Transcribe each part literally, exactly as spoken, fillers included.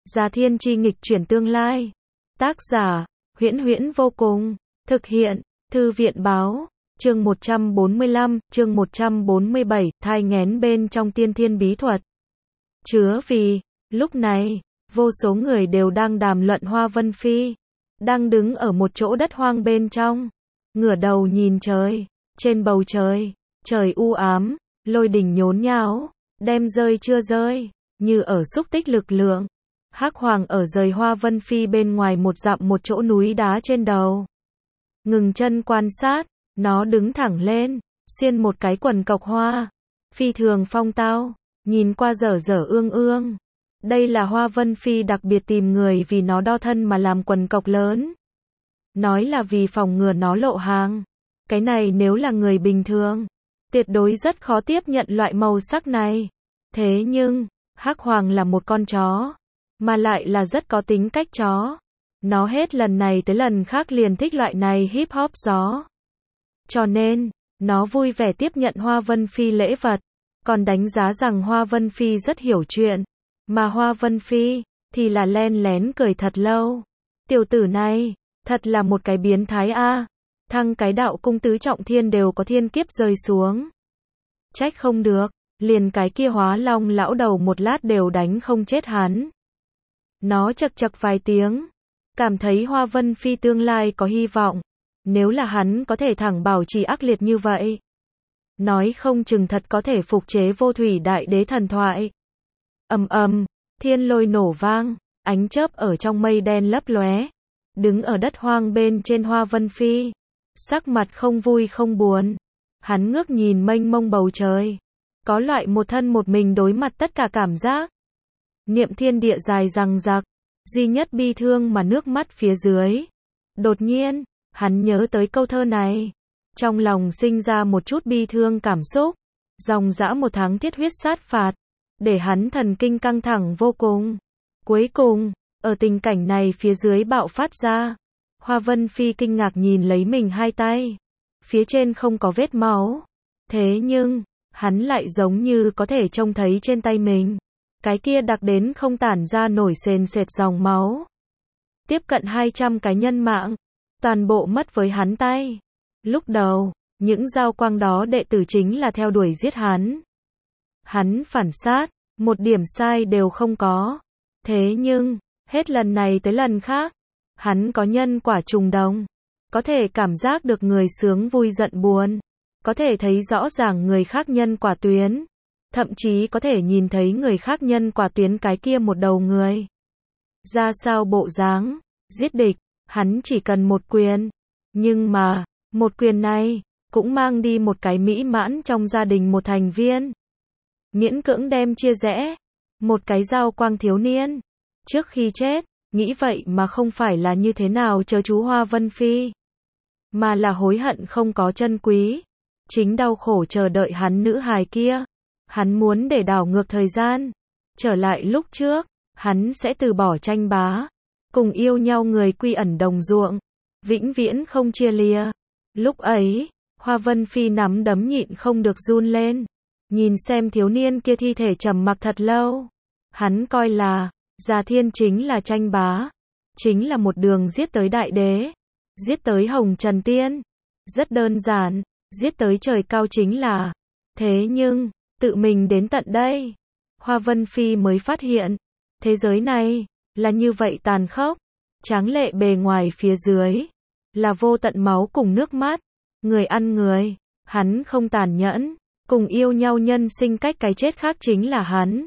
Già Thiên Chi nghịch chuyển tương lai. Tác giả, Huyễn Huyễn vô cùng. Thực hiện, Thư viện báo. Chương một trăm bốn mươi lăm, chương một trăm bốn mươi bảy, thai nghén bên trong tiên thiên bí thuật. Chứa vì, lúc này, vô số người đều đang đàm luận Hoa Vân Phi. Đang đứng ở một chỗ đất hoang bên trong. Ngửa đầu nhìn trời. Trên bầu trời, trời u ám, lôi đình nhốn nháo, đem rơi chưa rơi, như ở xúc tích lực lượng. Hắc Hoàng ở rời Hoa Vân Phi bên ngoài một dặm một chỗ núi đá trên đầu. Ngừng chân quan sát, nó đứng thẳng lên, xiên một cái quần cộc hoa. Phi thường phong tao, nhìn qua dở dở ương ương. Đây là Hoa Vân Phi đặc biệt tìm người vì nó đo thân mà làm quần cộc lớn. Nói là vì phòng ngừa nó lộ hàng. Cái này nếu là người bình thường, tuyệt đối rất khó tiếp nhận loại màu sắc này. Thế nhưng, Hắc Hoàng là một con chó, mà lại là rất có tính cách chó. Nó hết lần này tới lần khác liền thích loại này hip hop gió. Cho nên, nó vui vẻ tiếp nhận Hoa Vân Phi lễ vật, còn đánh giá rằng Hoa Vân Phi rất hiểu chuyện, mà Hoa Vân Phi thì là len lén cười thật lâu. Tiểu tử này, thật là một cái biến thái a. Thăng cái đạo cung tứ trọng thiên đều có thiên kiếp rơi xuống. Trách không được, liền cái kia Hóa Long lão đầu một lát đều đánh không chết hắn. Nó chậc chậc vài tiếng, cảm thấy Hoa Vân Phi tương lai có hy vọng. Nếu là hắn có thể thẳng bảo trì ác liệt như vậy, nói không chừng thật có thể phục chế vô thủy đại đế thần thoại. Ầm ầm, thiên lôi nổ vang, ánh chớp ở trong mây đen lấp lóe. Đứng ở đất hoang bên trên Hoa Vân Phi, sắc mặt không vui không buồn. Hắn ngước nhìn mênh mông bầu trời, có loại một thân một mình đối mặt tất cả cảm giác. Niệm thiên địa dài dằng dặc, duy nhất bi thương mà nước mắt phía dưới. Đột nhiên, hắn nhớ tới câu thơ này, trong lòng sinh ra một chút bi thương cảm xúc. Dòng dã một tháng thiết huyết sát phạt, để hắn thần kinh căng thẳng vô cùng. Cuối cùng, ở tình cảnh này phía dưới bạo phát ra. Hoa Vân Phi kinh ngạc nhìn lấy mình hai tay. Phía trên không có vết máu. Thế nhưng, hắn lại giống như có thể trông thấy trên tay mình. Cái kia đặc đến không tản ra nổi sền sệt dòng máu. Tiếp cận hai trăm cái nhân mạng. Toàn bộ mất với hắn tay. Lúc đầu, những giao quang đó đệ tử chính là theo đuổi giết hắn. Hắn phản sát, một điểm sai đều không có. Thế nhưng, hết lần này tới lần khác, hắn có nhân quả trùng đồng. Có thể cảm giác được người sướng vui giận buồn. Có thể thấy rõ ràng người khác nhân quả tuyến. Thậm chí có thể nhìn thấy người khác nhân quả tuyến cái kia một đầu người. Ra sao bộ dáng, giết địch, hắn chỉ cần một quyền. Nhưng mà, một quyền này, cũng mang đi một cái mỹ mãn trong gia đình một thành viên. Miễn cưỡng đem chia rẽ. Một cái giao quang thiếu niên. Trước khi chết, nghĩ vậy mà không phải là như thế nào chớ chú Hoa Vân Phi. Mà là hối hận không có chân quý. Chính đau khổ chờ đợi hắn nữ hài kia. Hắn muốn để đảo ngược thời gian. Trở lại lúc trước, hắn sẽ từ bỏ tranh bá. Cùng yêu nhau người quy ẩn đồng ruộng. Vĩnh viễn không chia lìa. Lúc ấy, Hoa Vân Phi nắm đấm nhịn không được run lên. Nhìn xem thiếu niên kia thi thể trầm mặc thật lâu. Hắn coi là, Già Thiên chính là tranh bá. Chính là một đường giết tới đại đế. Giết tới Hồng Trần Tiên. Rất đơn giản, giết tới trời cao chính là. Thế nhưng, tự mình đến tận đây, Hoa Vân Phi mới phát hiện, thế giới này, là như vậy tàn khốc. Tráng lệ bề ngoài phía dưới, là vô tận máu cùng nước mắt. Người ăn người, hắn không tàn nhẫn. Cùng yêu nhau nhân sinh cách cái chết khác chính là hắn.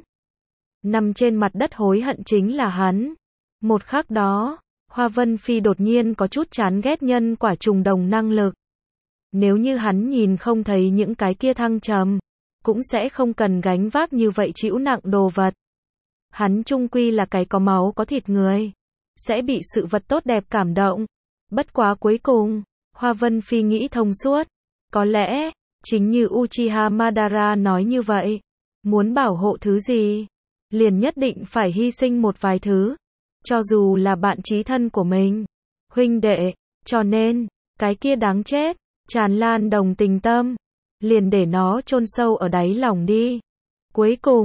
Nằm trên mặt đất hối hận chính là hắn. Một khắc đó, Hoa Vân Phi đột nhiên có chút chán ghét nhân quả trùng đồng năng lực. Nếu như hắn nhìn không thấy những cái kia thăng trầm, cũng sẽ không cần gánh vác như vậy chịu nặng đồ vật. Hắn chung quy là cái có máu có thịt người. Sẽ bị sự vật tốt đẹp cảm động. Bất quá cuối cùng, Hoa Vân Phi nghĩ thông suốt. Có lẽ, chính như Uchiha Madara nói như vậy. Muốn bảo hộ thứ gì, liền nhất định phải hy sinh một vài thứ. Cho dù là bạn chí thân của mình. Huynh đệ, cho nên, cái kia đáng chết, tràn lan đồng tình tâm. Liền để nó chôn sâu ở đáy lòng đi. Cuối cùng,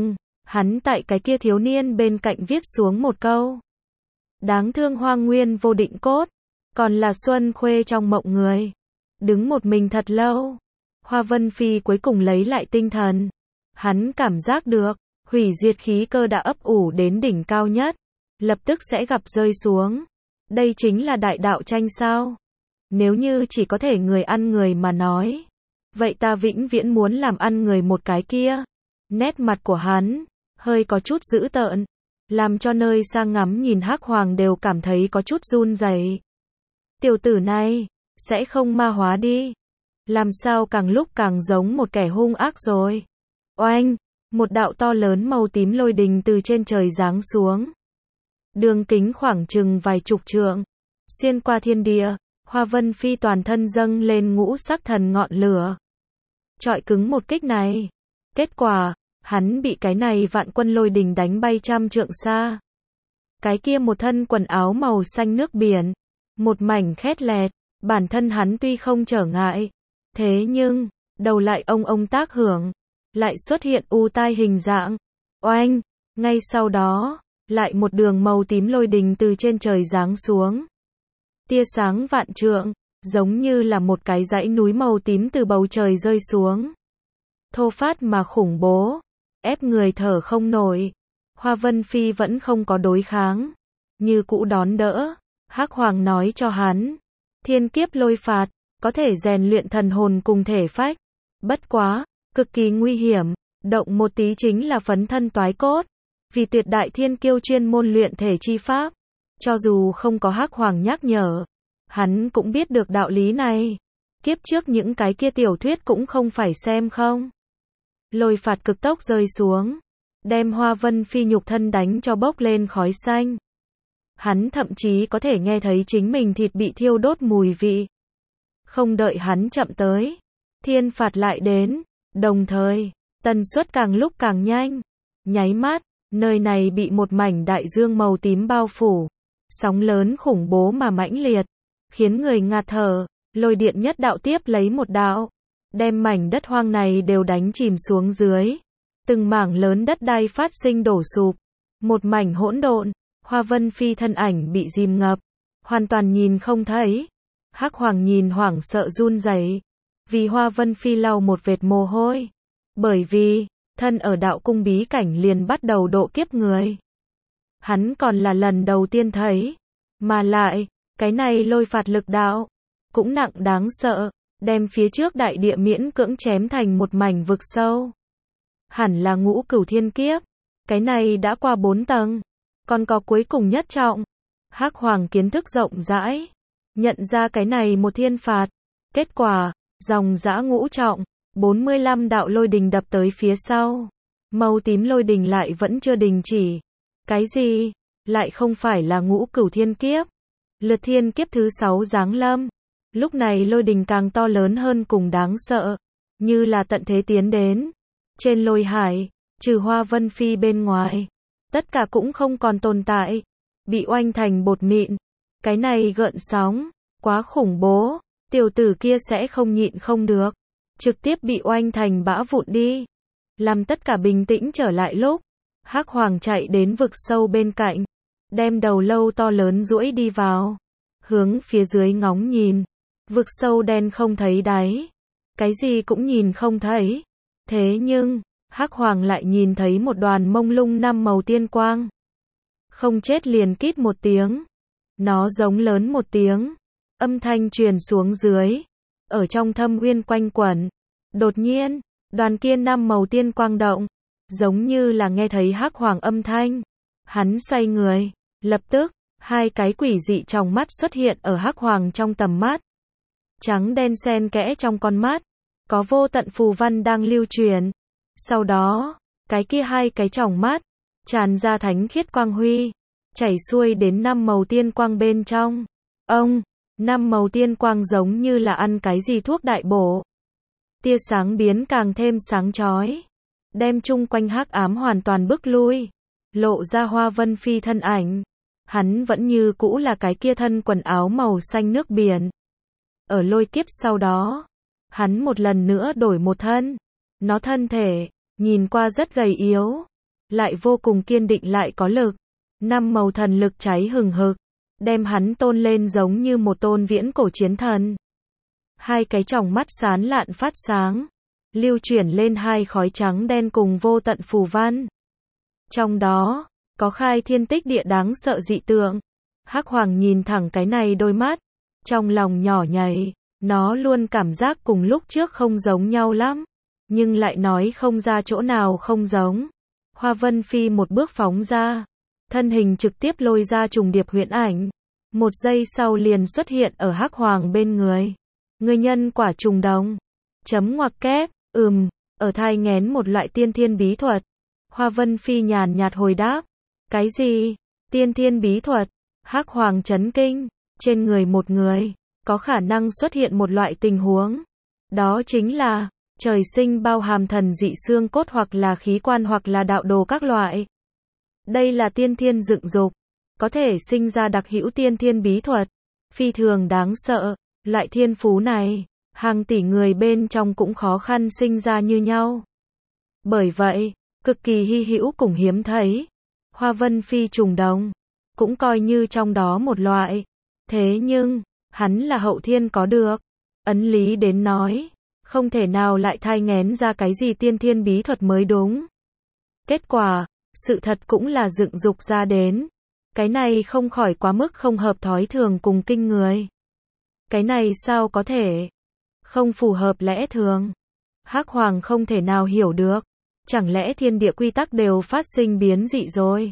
Hắn tại cái kia thiếu niên bên cạnh viết xuống một câu. Đáng thương Hoang Nguyên vô định cốt, còn là Xuân Khuê trong mộng người. Đứng một mình thật lâu, Hoa Vân Phi cuối cùng lấy lại tinh thần. Hắn cảm giác được, hủy diệt khí cơ đã ấp ủ đến đỉnh cao nhất, lập tức sẽ gặp rơi xuống. Đây chính là đại đạo tranh sao? Nếu như chỉ có thể người ăn người mà nói, vậy ta vĩnh viễn muốn làm ăn người một cái kia. Nét mặt của hắn hơi có chút dữ tợn, làm cho nơi xa ngắm nhìn Hắc Hoàng đều cảm thấy có chút run rẩy. Tiểu tử này sẽ không ma hóa đi, làm sao càng lúc càng giống một kẻ hung ác rồi. Oanh, một đạo to lớn màu tím lôi đình từ trên trời giáng xuống. Đường kính khoảng chừng vài chục trượng, xuyên qua thiên địa, Hoa Vân Phi toàn thân dâng lên ngũ sắc thần ngọn lửa. Chọi cứng một kích này, kết quả, hắn bị cái này vạn quân lôi đình đánh bay trăm trượng xa. Cái kia một thân quần áo màu xanh nước biển, một mảnh khét lẹt, bản thân hắn tuy không trở ngại, thế nhưng, đầu lại ông ông tác hưởng, lại xuất hiện u tai hình dạng. Oanh, ngay sau đó, lại một đường màu tím lôi đình từ trên trời giáng xuống. Tia sáng vạn trượng, giống như là một cái dãy núi màu tím từ bầu trời rơi xuống. Thô phát mà khủng bố, ép người thở không nổi. Hoa Vân Phi vẫn không có đối kháng, như cũ đón đỡ. Hắc Hoàng nói cho hắn, thiên kiếp lôi phạt, có thể rèn luyện thần hồn cùng thể phách. Bất quá, cực kỳ nguy hiểm, động một tí chính là phấn thân toái cốt. Vì tuyệt đại thiên kiêu chuyên môn luyện thể chi pháp, cho dù không có Hắc Hoàng nhắc nhở, hắn cũng biết được đạo lý này. Kiếp trước những cái kia tiểu thuyết cũng không phải xem không. Lôi phạt cực tốc rơi xuống, đem Hoa Vân Phi nhục thân đánh cho bốc lên khói xanh. Hắn thậm chí có thể nghe thấy chính mình thịt bị thiêu đốt mùi vị. Không đợi hắn chậm tới, thiên phạt lại đến, đồng thời, tần suất càng lúc càng nhanh. Nháy mắt, nơi này bị một mảnh đại dương màu tím bao phủ, sóng lớn khủng bố mà mãnh liệt, khiến người ngạt thở. Lôi điện nhất đạo tiếp lấy một đạo, đem mảnh đất hoang này đều đánh chìm xuống dưới. Từng mảng lớn đất đai phát sinh đổ sụp, một mảnh hỗn độn. Hoa Vân Phi thân ảnh bị dìm ngập, hoàn toàn nhìn không thấy. Hắc Hoàng nhìn hoảng sợ run rẩy, vì Hoa Vân Phi lau một vệt mồ hôi, bởi vì thân ở đạo cung bí cảnh liền bắt đầu độ kiếp người. Hắn còn là lần đầu tiên thấy, mà lại, cái này lôi phạt lực đạo cũng nặng đáng sợ, đem phía trước đại địa miễn cưỡng chém thành một mảnh vực sâu. Hẳn là ngũ cửu thiên kiếp, cái này đã qua bốn tầng, còn có cuối cùng nhất trọng. Hắc Hoàng kiến thức rộng rãi, nhận ra cái này một thiên phạt, kết quả, dòng dã ngũ trọng, bốn mươi lăm đạo lôi đình đập tới phía sau. Màu tím lôi đình lại vẫn chưa đình chỉ. Cái gì? Lại không phải là ngũ cửu thiên kiếp. Lượt thiên kiếp thứ sáu giáng lâm. Lúc này lôi đình càng to lớn hơn cùng đáng sợ, như là tận thế tiến đến. Trên lôi hải, trừ Hoa Vân Phi bên ngoài, tất cả cũng không còn tồn tại, bị oanh thành bột mịn. Cái này gợn sóng, quá khủng bố, tiểu tử kia sẽ không nhịn không được, trực tiếp bị oanh thành bã vụn đi. Làm tất cả bình tĩnh trở lại lúc, Hắc Hoàng chạy đến vực sâu bên cạnh, đem đầu lâu to lớn duỗi đi vào, hướng phía dưới ngóng nhìn. Vực sâu đen không thấy đáy, cái gì cũng nhìn không thấy. Thế nhưng, Hắc Hoàng lại nhìn thấy một đoàn mông lung năm màu tiên quang. Không chết liền kít một tiếng, nó giống lớn một tiếng, âm thanh truyền xuống dưới, ở trong thâm uyên quanh quẩn. Đột nhiên, đoàn kia năm màu tiên quang động, giống như là nghe thấy Hắc Hoàng âm thanh. Hắn xoay người, lập tức, hai cái quỷ dị trong mắt xuất hiện ở Hắc Hoàng trong tầm mắt. Trắng đen xen kẽ trong con mắt, có vô tận phù văn đang lưu truyền. Sau đó, cái kia hai cái tròng mắt, tràn ra thánh khiết quang huy, chảy xuôi đến năm màu tiên quang bên trong. Ông, năm màu tiên quang giống như là ăn cái gì thuốc đại bổ. Tia sáng biến càng thêm sáng chói, đem chung quanh hắc ám hoàn toàn bức lui, lộ ra Hoa Vân Phi thân ảnh. Hắn vẫn như cũ là cái kia thân quần áo màu xanh nước biển. Ở lôi kiếp sau đó, hắn một lần nữa đổi một thân. Nó thân thể, nhìn qua rất gầy yếu, lại vô cùng kiên định lại có lực. Năm màu thần lực cháy hừng hực, đem hắn tôn lên giống như một tôn viễn cổ chiến thần. Hai cái tròng mắt sáng lạn phát sáng, lưu chuyển lên hai khói trắng đen cùng vô tận phù văn. Trong đó, có khai thiên tích địa đáng sợ dị tượng. Hắc Hoàng nhìn thẳng cái này đôi mắt, trong lòng nhỏ nhảy, nó luôn cảm giác cùng lúc trước không giống nhau lắm, nhưng lại nói không ra chỗ nào không giống. Hoa Vân Phi một bước phóng ra, thân hình trực tiếp lôi ra trùng điệp huyễn ảnh, một giây sau liền xuất hiện ở Hắc Hoàng bên người. Người nhân quả trùng đồng. Chấm ngoặc kép, ừm, ở thai nghén một loại tiên thiên bí thuật. Hoa Vân Phi nhàn nhạt hồi đáp. Cái gì? Tiên thiên bí thuật? Hắc Hoàng chấn kinh, trên người một người, có khả năng xuất hiện một loại tình huống. Đó chính là, trời sinh bao hàm thần dị xương cốt hoặc là khí quan hoặc là đạo đồ các loại. Đây là tiên thiên dựng dục, có thể sinh ra đặc hữu tiên thiên bí thuật, phi thường đáng sợ. Loại thiên phú này, hàng tỷ người bên trong cũng khó khăn sinh ra như nhau. Bởi vậy, cực kỳ hy hữu cùng hiếm thấy. Hoa Vân Phi trùng đồng, cũng coi như trong đó một loại. Thế nhưng, hắn là hậu thiên có được. Ấn lý đến nói, không thể nào lại thai nghén ra cái gì tiên thiên bí thuật mới đúng. Kết quả, sự thật cũng là dựng dục ra đến. Cái này không khỏi quá mức không hợp thói thường cùng kinh người. Cái này sao có thể? Không phù hợp lẽ thường. Hắc Hoàng không thể nào hiểu được. Chẳng lẽ thiên địa quy tắc đều phát sinh biến dị rồi?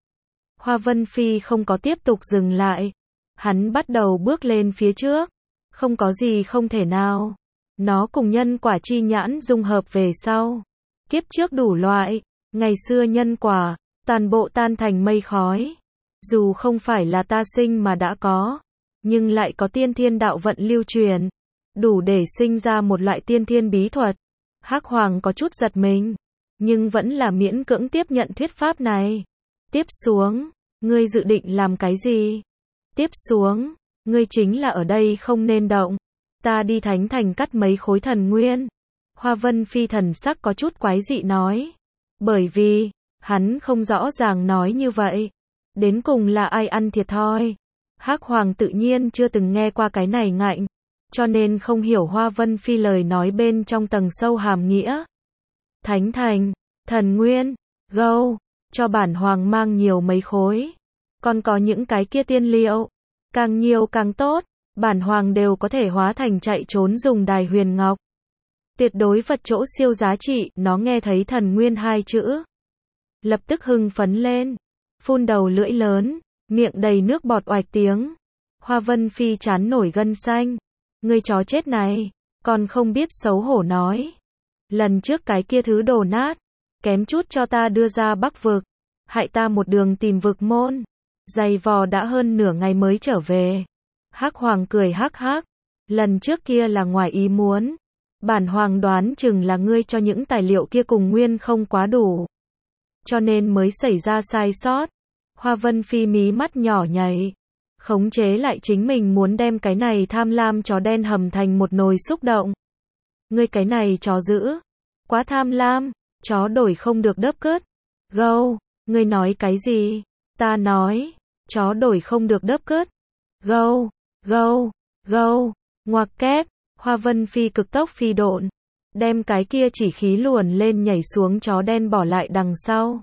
Hoa Vân Phi không có tiếp tục dừng lại. Hắn bắt đầu bước lên phía trước. Không có gì không thể nào. Nó cùng nhân quả chi nhãn dung hợp về sau. Kiếp trước đủ loại, ngày xưa nhân quả, toàn bộ tan thành mây khói. Dù không phải là ta sinh mà đã có, nhưng lại có tiên thiên đạo vận lưu truyền, đủ để sinh ra một loại tiên thiên bí thuật. Hắc Hoàng có chút giật mình, nhưng vẫn là miễn cưỡng tiếp nhận thuyết pháp này. Tiếp xuống, ngươi dự định làm cái gì? Tiếp xuống, ngươi chính là ở đây không nên động. Ta đi Thánh Thành cắt mấy khối thần nguyên. Hoa Vân Phi thần sắc có chút quái dị nói. Bởi vì, hắn không rõ ràng nói như vậy. Đến cùng là ai ăn thiệt thòi. Hắc Hoàng tự nhiên chưa từng nghe qua cái này ngạnh, cho nên không hiểu Hoa Vân Phi lời nói bên trong tầng sâu hàm nghĩa. Thánh Thành, thần nguyên, gâu, cho bản hoàng mang nhiều mấy khối. Còn có những cái kia tiên liệu, càng nhiều càng tốt, bản hoàng đều có thể hóa thành chạy trốn dùng đài huyền ngọc. Tuyệt đối vật chỗ siêu giá trị, nó nghe thấy thần nguyên hai chữ. Lập tức hưng phấn lên, phun đầu lưỡi lớn, miệng đầy nước bọt oạch tiếng. Hoa Vân Phi chán nổi gân xanh. Ngươi chó chết này, còn không biết xấu hổ nói. Lần trước cái kia thứ đổ nát, kém chút cho ta đưa ra Bắc vực, hại ta một đường tìm vực môn. Dày vò đã hơn nửa ngày mới trở về. Hắc Hoàng cười hắc hắc. Lần trước kia là ngoài ý muốn. Bản hoàng đoán chừng là ngươi cho những tài liệu kia cùng nguyên không quá đủ, cho nên mới xảy ra sai sót. Hoa Vân Phi mí mắt nhỏ nhảy, khống chế lại chính mình muốn đem cái này tham lam chó đen hầm thành một nồi xúc động. Ngươi cái này chó dữ, quá tham lam, chó đổi không được đớp cớt. Gâu, ngươi nói cái gì? Ta nói, chó đổi không được đớp cớt. Gâu, gâu, gâu, ngoặc kép. Hoa Vân Phi cực tốc phi độn, đem cái kia chỉ khí luồn lên nhảy xuống chó đen bỏ lại đằng sau.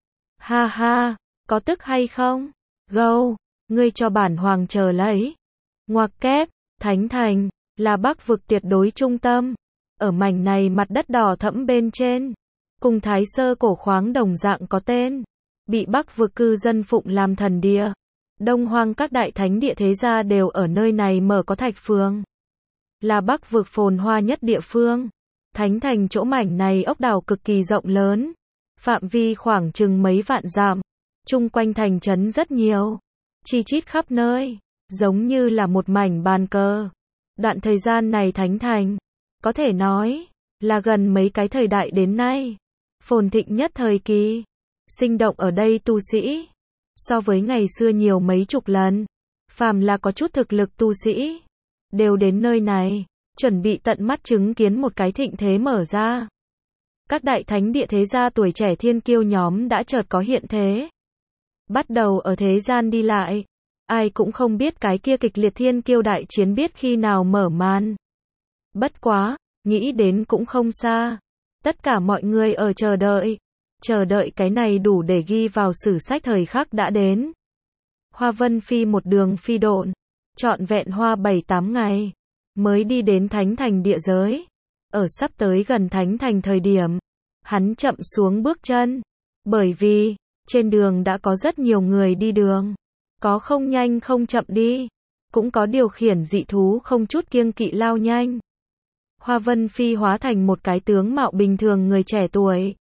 Ha ha, có tức hay không? Gâu, ngươi cho bản hoàng chờ lấy. Ngoặc kép, Thánh Thành, là Bắc vực tuyệt đối trung tâm. Ở mảnh này mặt đất đỏ thẫm bên trên, cùng Thái Sơ cổ khoáng đồng dạng có tên. Bị Bắc vực cư dân phụng làm thần địa. Đông Hoang các đại thánh địa thế gia đều ở nơi này mở có thạch phường. Là Bắc vực phồn hoa nhất địa phương. Thánh Thành chỗ mảnh này ốc đảo cực kỳ rộng lớn. Phạm vi khoảng chừng mấy vạn dặm. Chung quanh thành trấn rất nhiều. Chi chít khắp nơi. Giống như là một mảnh bàn cờ. Đoạn thời gian này Thánh Thành, có thể nói, là gần mấy cái thời đại đến nay. Phồn thịnh nhất thời kỳ. Sinh động ở đây tu sĩ. So với ngày xưa nhiều mấy chục lần. Phàm là có chút thực lực tu sĩ, đều đến nơi này, chuẩn bị tận mắt chứng kiến một cái thịnh thế mở ra. Các đại thánh địa thế gia tuổi trẻ thiên kiêu nhóm đã chợt có hiện thế. Bắt đầu ở thế gian đi lại. Ai cũng không biết cái kia kịch liệt thiên kiêu đại chiến biết khi nào mở màn. Bất quá, nghĩ đến cũng không xa. Tất cả mọi người ở chờ đợi. Chờ đợi cái này đủ để ghi vào sử sách thời khắc đã đến. Hoa Vân Phi một đường phi độn. Trọn vẹn hoa bảy tám ngày. Mới đi đến thánh thành địa giới. Ở sắp tới gần thánh thành thời điểm. Hắn chậm xuống bước chân. Bởi vì, trên đường đã có rất nhiều người đi đường. Có không nhanh không chậm đi. Cũng có điều khiển dị thú không chút kiêng kỵ lao nhanh. Hoa Vân Phi hóa thành một cái tướng mạo bình thường người trẻ tuổi.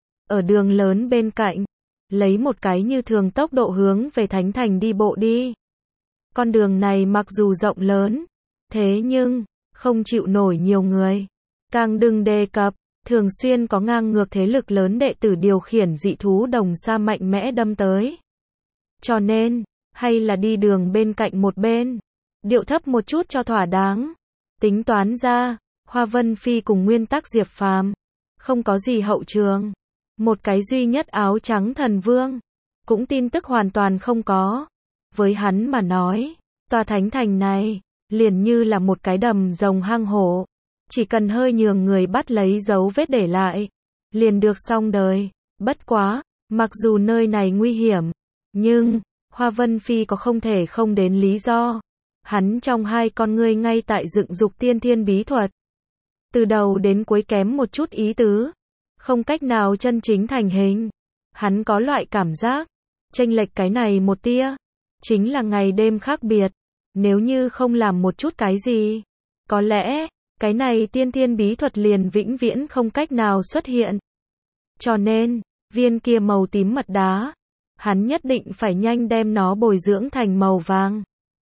Ở đường lớn bên cạnh. Lấy một cái như thường tốc độ hướng về thánh thành đi bộ đi. Con đường này mặc dù rộng lớn. Thế nhưng, không chịu nổi nhiều người. Càng đừng đề cập, thường xuyên có ngang ngược thế lực lớn đệ tử điều khiển dị thú đồng xa mạnh mẽ đâm tới. Cho nên, hay là đi đường bên cạnh một bên. Điệu thấp một chút cho thỏa đáng. Tính toán ra, Hoa Vân Phi cùng nguyên tắc Diệp Phàm. Không có gì hậu trường. Một cái duy nhất áo trắng thần vương. Cũng tin tức hoàn toàn không có. Với hắn mà nói, tòa thánh thành này, liền như là một cái đầm rồng hang hổ. Chỉ cần hơi nhường người bắt lấy dấu vết để lại. Liền được xong đời. Bất quá, mặc dù nơi này nguy hiểm. Nhưng, Hoa Vân Phi có không thể không đến lý do. Hắn trong hai con ngươi ngay tại dựng dục tiên thiên bí thuật. Từ đầu đến cuối kém một chút ý tứ. Không cách nào chân chính thành hình. Hắn có loại cảm giác. Chênh lệch cái này một tia. Chính là ngày đêm khác biệt. Nếu như không làm một chút cái gì. Có lẽ, cái này tiên thiên bí thuật liền vĩnh viễn không cách nào xuất hiện. Cho nên, viên kia màu tím mật đá. Hắn nhất định phải nhanh đem nó bồi dưỡng thành màu vàng.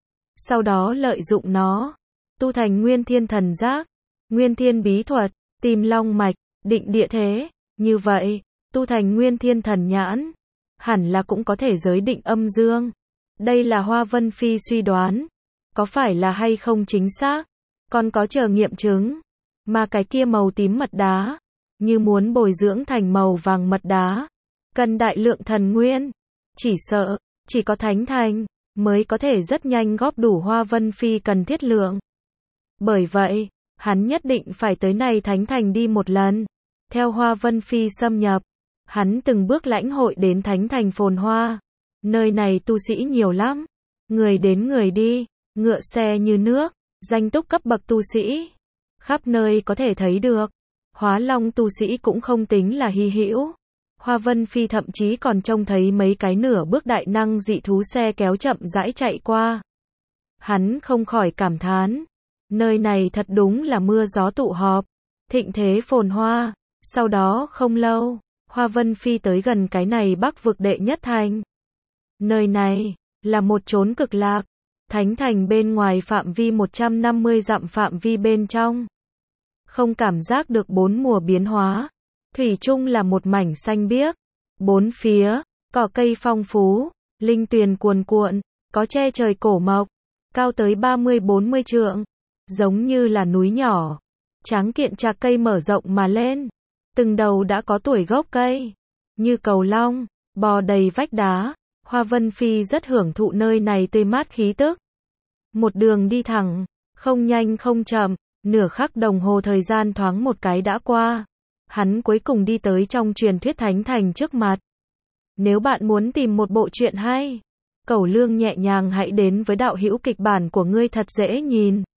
Sau đó lợi dụng nó. Tu thành nguyên thiên thần giác. Nguyên thiên bí thuật. Tìm long mạch. Định địa thế. Như vậy, tu thành nguyên thiên thần nhãn. Hẳn là cũng có thể giới định âm dương. Đây là Hoa Vân Phi suy đoán. Có phải là hay không chính xác? Còn có chờ nghiệm chứng. Mà cái kia màu tím mật đá. Như muốn bồi dưỡng thành màu vàng mật đá. Cần đại lượng thần nguyên. Chỉ sợ, chỉ có thánh thành. Mới có thể rất nhanh góp đủ Hoa Vân Phi cần thiết lượng. Bởi vậy, hắn nhất định phải tới này thánh thành đi một lần. Theo Hoa Vân Phi xâm nhập. Hắn từng bước lãnh hội đến thánh thành phồn hoa. Nơi này tu sĩ nhiều lắm. Người đến người đi. Ngựa xe như nước. Danh túc cấp bậc tu sĩ. Khắp nơi có thể thấy được. Hóa long tu sĩ cũng không tính là hy hữu. Hoa Vân Phi thậm chí còn trông thấy mấy cái nửa bước đại năng dị thú xe kéo chậm rãi chạy qua. Hắn không khỏi cảm thán. Nơi này thật đúng là mưa gió tụ họp. Thịnh thế phồn hoa. Sau đó không lâu, Hoa Vân Phi tới gần cái này Bắc vực đệ nhất thành. Nơi này, là một chốn cực lạc. Thánh thành bên ngoài phạm vi một trăm năm mươi dặm phạm vi bên trong. Không cảm giác được bốn mùa biến hóa. Thủy chung là một mảnh xanh biếc. Bốn phía, cỏ cây phong phú, linh tuyền cuồn cuộn, có che trời cổ mộc, cao tới ba mươi bốn mươi trượng, giống như là núi nhỏ. Tráng kiện trạc cây mở rộng mà lên. Từng đầu đã có tuổi gốc cây. Như cầu long, bò đầy vách đá. Hoa Vân Phi rất hưởng thụ nơi này tươi mát khí tức. Một đường đi thẳng, không nhanh không chậm, nửa khắc đồng hồ thời gian thoáng một cái đã qua. Hắn cuối cùng đi tới trong truyền thuyết thánh thành trước mặt. Nếu bạn muốn tìm một bộ truyện hay, cẩu lương nhẹ nhàng hãy đến với đạo hữu kịch bản của ngươi thật dễ nhìn.